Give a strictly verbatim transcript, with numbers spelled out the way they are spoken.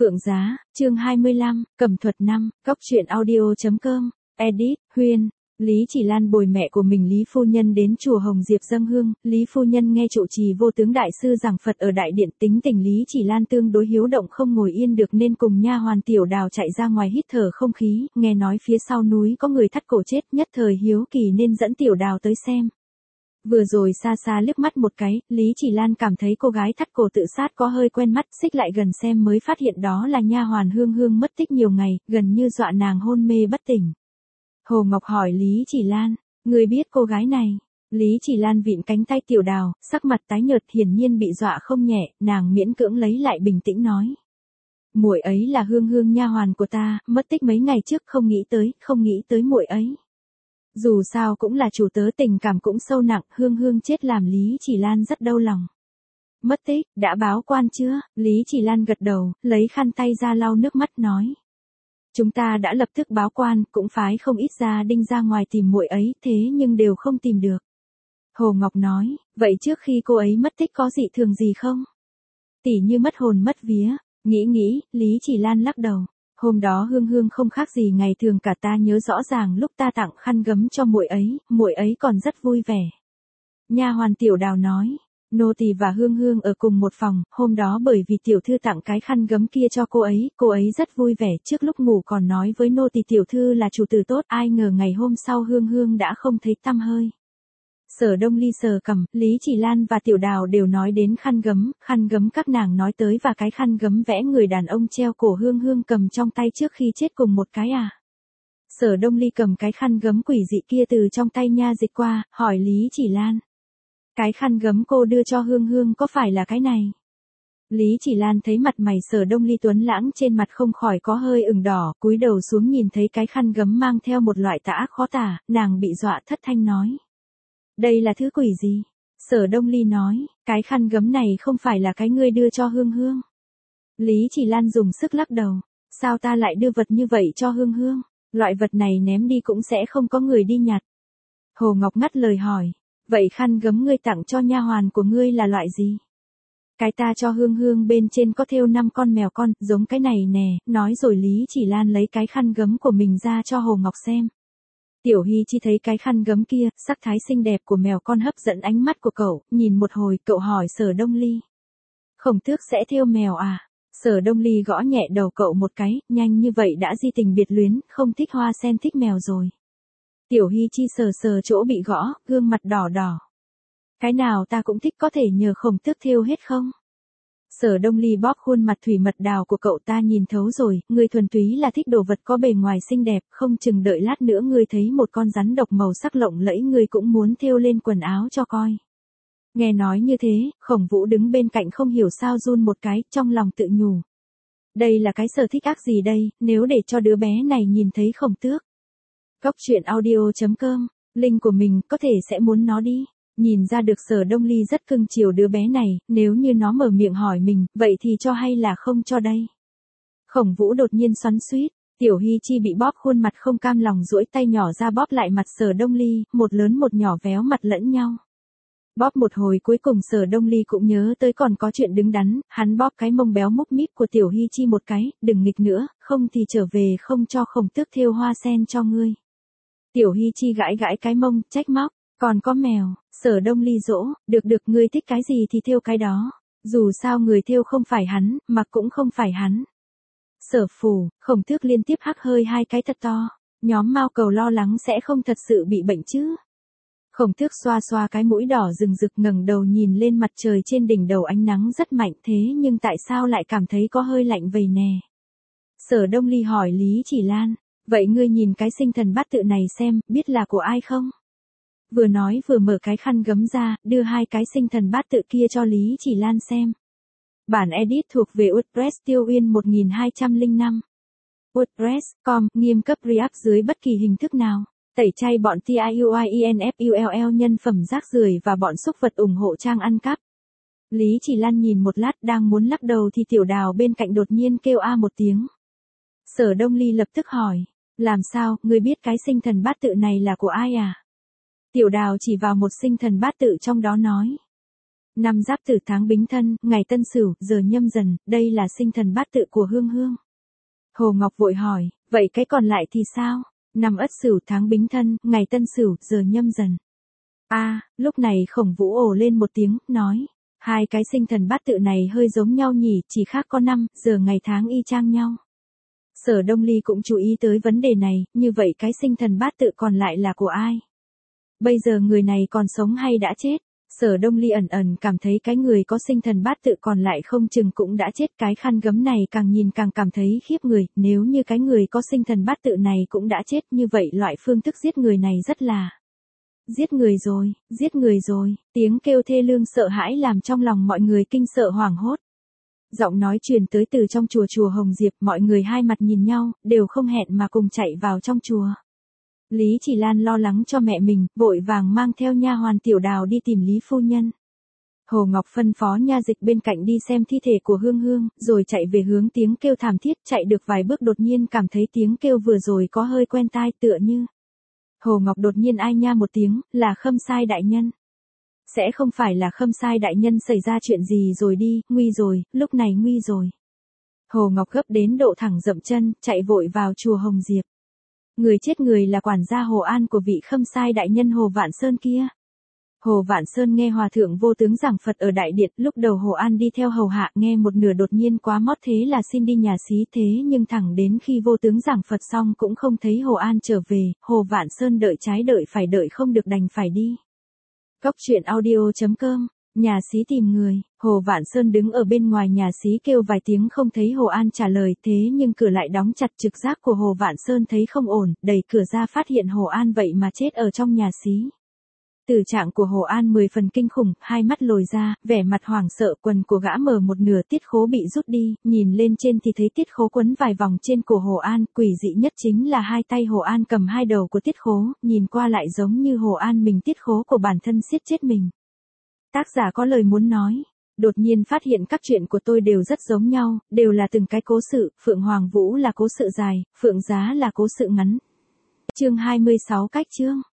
Phượng Giá, chương hai mươi lăm, Cẩm thuật năm, Cóc truyện audio chấm com, edit, Huyên. Lý Chỉ Lan bồi mẹ của mình Lý Phu Nhân đến chùa Hồng Diệp dâng hương, Lý Phu Nhân nghe trụ trì vô tướng đại sư giảng Phật ở đại điện, tính tình Lý Chỉ Lan tương đối hiếu động không ngồi yên được nên cùng nha hoàn Tiểu Đào chạy ra ngoài hít thở không khí, nghe nói phía sau núi có người thắt cổ chết, nhất thời hiếu kỳ nên dẫn Tiểu Đào tới xem. Vừa rồi xa xa liếc mắt một cái, Lý Chỉ Lan cảm thấy cô gái thắt cổ tự sát có hơi quen mắt, xích lại gần xem mới phát hiện đó là nha hoàn Hương Hương mất tích nhiều ngày, gần như dọa nàng hôn mê bất tỉnh. Hồ Ngọc hỏi Lý Chỉ Lan, người biết cô gái này? Lý Chỉ Lan vịn cánh tay Tiểu Đào, sắc mặt tái nhợt hiển nhiên bị dọa không nhẹ, nàng miễn cưỡng lấy lại bình tĩnh nói. Muội ấy là Hương Hương nha hoàn của ta, mất tích mấy ngày trước, không nghĩ tới, không nghĩ tới muội ấy. Dù sao cũng là chủ tớ, tình cảm cũng sâu nặng, Hương Hương chết làm Lý Chỉ Lan rất đau lòng. Mất tích, đã báo quan chưa? Lý Chỉ Lan gật đầu, lấy khăn tay ra lau nước mắt nói. Chúng ta đã lập tức báo quan, cũng phái không ít gia đình ra ngoài tìm muội ấy, thế nhưng đều không tìm được. Hồ Ngọc nói, vậy trước khi cô ấy mất tích có dị thường gì không? Tỉ như mất hồn mất vía, nghĩ nghĩ, Lý Chỉ Lan lắc đầu. Hôm đó Hương Hương không khác gì ngày thường cả, ta nhớ rõ ràng lúc ta tặng khăn gấm cho muội ấy, muội ấy còn rất vui vẻ. Nha hoàn Tiểu Đào nói, nô tỳ và Hương Hương ở cùng một phòng, hôm đó bởi vì tiểu thư tặng cái khăn gấm kia cho cô ấy, cô ấy rất vui vẻ, trước lúc ngủ còn nói với nô tỳ tiểu thư là chủ tử tốt, ai ngờ ngày hôm sau Hương Hương đã không thấy tăm hơi. Sở Đông Ly sờ cằm, Lý Chỉ Lan và Tiểu Đào đều nói đến khăn gấm, khăn gấm các nàng nói tới và cái khăn gấm vẽ người đàn ông treo cổ Hương Hương cầm trong tay trước khi chết cùng một cái à. Sở Đông Ly cầm cái khăn gấm quỷ dị kia từ trong tay nha dịch qua, hỏi Lý Chỉ Lan. Cái khăn gấm cô đưa cho Hương Hương có phải là cái này? Lý Chỉ Lan thấy mặt mày Sở Đông Ly tuấn lãng trên mặt không khỏi có hơi ửng đỏ, cúi đầu xuống nhìn thấy cái khăn gấm mang theo một loại tà ác khó tả, nàng bị dọa thất thanh nói. Đây là thứ quỷ gì? Sở Đông Ly nói, cái khăn gấm này không phải là cái ngươi đưa cho Hương Hương. Lý Chỉ Lan dùng sức lắc đầu, sao ta lại đưa vật như vậy cho Hương Hương? Loại vật này ném đi cũng sẽ không có người đi nhặt. Hồ Ngọc ngắt lời hỏi, vậy khăn gấm ngươi tặng cho nha hoàn của ngươi là loại gì? Cái ta cho Hương Hương bên trên có thêu năm con mèo con, giống cái này nè, nói rồi Lý Chỉ Lan lấy cái khăn gấm của mình ra cho Hồ Ngọc xem. Tiểu Hy Chi thấy cái khăn gấm kia, sắc thái xinh đẹp của mèo con hấp dẫn ánh mắt của cậu, nhìn một hồi cậu hỏi Sở Đông Ly. Khổng Tước sẽ thêu mèo à? Sở Đông Ly gõ nhẹ đầu cậu một cái, nhanh như vậy đã di tình biệt luyến, không thích hoa sen thích mèo rồi. Tiểu Hy Chi sờ sờ chỗ bị gõ, gương mặt đỏ đỏ. Cái nào ta cũng thích, có thể nhờ Khổng Tước thêu hết không? Sở Đông Ly bóp khuôn mặt thủy mật đào của cậu, ta nhìn thấu rồi, ngươi thuần túy là thích đồ vật có bề ngoài xinh đẹp, không chừng đợi lát nữa ngươi thấy một con rắn độc màu sắc lộng lẫy ngươi cũng muốn thêu lên quần áo cho coi. Nghe nói như thế, Khổng Vũ đứng bên cạnh không hiểu sao run một cái, trong lòng tự nhủ. Đây là cái sở thích ác gì đây, nếu để cho đứa bé này nhìn thấy Khổng Tước. Cóc truyện audio chấm com, link của mình có thể sẽ muốn nó đi. Nhìn ra được Sở Đông Ly rất cưng chiều đứa bé này, nếu như nó mở miệng hỏi mình, vậy thì cho hay là không cho đây? Khổng Vũ đột nhiên xoắn xuýt, Tiểu Hy Chi bị bóp khuôn mặt không cam lòng duỗi tay nhỏ ra bóp lại mặt Sở Đông Ly, một lớn một nhỏ véo mặt lẫn nhau. Bóp một hồi cuối cùng Sở Đông Ly cũng nhớ tới còn có chuyện đứng đắn, hắn bóp cái mông béo múc míp của Tiểu Hy Chi một cái, đừng nghịch nữa, không thì trở về không cho Khổng Tước thêu hoa sen cho ngươi. Tiểu Hy Chi gãi gãi cái mông, trách móc. Còn có mèo, Sở Đông Ly dỗ, được được ngươi thích cái gì thì thêu cái đó, dù sao người thêu không phải hắn, mặc cũng không phải hắn. Sở Phù, Khổng Tước liên tiếp hắc hơi hai cái thật to, nhóm Mao Cầu lo lắng sẽ không thật sự bị bệnh chứ. Khổng Tước xoa xoa cái mũi đỏ rừng rực ngẩng đầu nhìn lên mặt trời trên đỉnh đầu, ánh nắng rất mạnh thế nhưng tại sao lại cảm thấy có hơi lạnh vậy nè. Sở Đông Ly hỏi Lý Chỉ Lan, vậy ngươi nhìn cái sinh thần bát tự này xem, biết là của ai không? Vừa nói vừa mở cái khăn gấm ra, đưa hai cái sinh thần bát tự kia cho Lý Chỉ Lan xem. Bản edit thuộc về WordPress Tiêu Uyên một nghìn hai trăm lẻ năm. WordPress chấm com, nghiêm cấp React dưới bất kỳ hình thức nào. Tẩy chay bọn TIUIENFULL nhân phẩm rác rưởi và bọn xúc vật ủng hộ trang ăn cắp. Lý Chỉ Lan nhìn một lát đang muốn lắc đầu thì Tiểu Đào bên cạnh đột nhiên kêu a một tiếng. Sở Đông Ly lập tức hỏi, làm sao, ngươi biết cái sinh thần bát tự này là của ai à? Tiểu Đào chỉ vào một sinh thần bát tự trong đó nói. Năm Giáp Tử tháng Bính Thân, ngày Tân Sửu, giờ Nhâm Dần, đây là sinh thần bát tự của Hương Hương. Hồ Ngọc vội hỏi, vậy cái còn lại thì sao? Năm Ất Sửu tháng Bính Thân, ngày Tân Sửu, giờ Nhâm Dần. A, à, lúc này Khổng Vũ ồ lên một tiếng, nói, hai cái sinh thần bát tự này hơi giống nhau nhỉ, chỉ khác có năm, giờ ngày tháng y chang nhau. Sở Đông Ly cũng chú ý tới vấn đề này, như vậy cái sinh thần bát tự còn lại là của ai? Bây giờ người này còn sống hay đã chết? Sở Đông Ly ẩn ẩn cảm thấy cái người có sinh thần bát tự còn lại không chừng cũng đã chết. Cái khăn gấm này càng nhìn càng cảm thấy khiếp người, nếu như cái người có sinh thần bát tự này cũng đã chết, như vậy loại phương thức giết người này rất là... Giết người rồi, giết người rồi, tiếng kêu thê lương sợ hãi làm trong lòng mọi người kinh sợ hoảng hốt. Giọng nói truyền tới từ trong chùa chùa Hồng Diệp, mọi người hai mặt nhìn nhau, đều không hẹn mà cùng chạy vào trong chùa. Lý Chỉ Lan lo lắng cho mẹ mình, vội vàng mang theo nha hoàn Tiểu Đào đi tìm Lý phu nhân. Hồ Ngọc phân phó nha dịch bên cạnh đi xem thi thể của Hương Hương, rồi chạy về hướng tiếng kêu thảm thiết, chạy được vài bước đột nhiên cảm thấy tiếng kêu vừa rồi có hơi quen tai, tựa như. Hồ Ngọc đột nhiên ai nha một tiếng, là Khâm Sai đại nhân. Sẽ không phải là Khâm Sai đại nhân xảy ra chuyện gì rồi đi, nguy rồi, lúc này nguy rồi. Hồ Ngọc gấp đến độ thẳng dậm chân, chạy vội vào chùa Hồng Diệp. Người chết người là quản gia Hồ An của vị Khâm Sai đại nhân Hồ Vạn Sơn kia. Hồ Vạn Sơn nghe Hòa thượng Vô Tướng giảng Phật ở đại điện, lúc đầu Hồ An đi theo hầu hạ, nghe một nửa đột nhiên quá mót thế là xin đi nhà xí, thế nhưng thẳng đến khi Vô Tướng giảng Phật xong cũng không thấy Hồ An trở về, Hồ Vạn Sơn đợi trái đợi phải đợi không được đành phải đi. Cốc truyện audio chấm com. Nhà xí tìm người, Hồ Vạn Sơn đứng ở bên ngoài nhà xí kêu vài tiếng không thấy Hồ An trả lời, thế nhưng cửa lại đóng chặt. Trực giác của Hồ Vạn Sơn thấy không ổn, đẩy cửa ra phát hiện Hồ An vậy mà chết ở trong nhà xí. Tử trạng của Hồ An mười phần kinh khủng, hai mắt lồi ra, vẻ mặt hoảng sợ, quần của gã mở một nửa, tiết khố bị rút đi, nhìn lên trên thì thấy tiết khố quấn vài vòng trên cổ Hồ An, quỷ dị nhất chính là hai tay Hồ An cầm hai đầu của tiết khố, nhìn qua lại giống như Hồ An mình tiết khố của bản thân siết chết mình. Tác giả có lời muốn nói, đột nhiên phát hiện các chuyện của tôi đều rất giống nhau, đều là từng cái cố sự, Phượng Hoàng Vũ là cố sự dài, Phượng Giá là cố sự ngắn. Chương hai mươi sáu cách chương.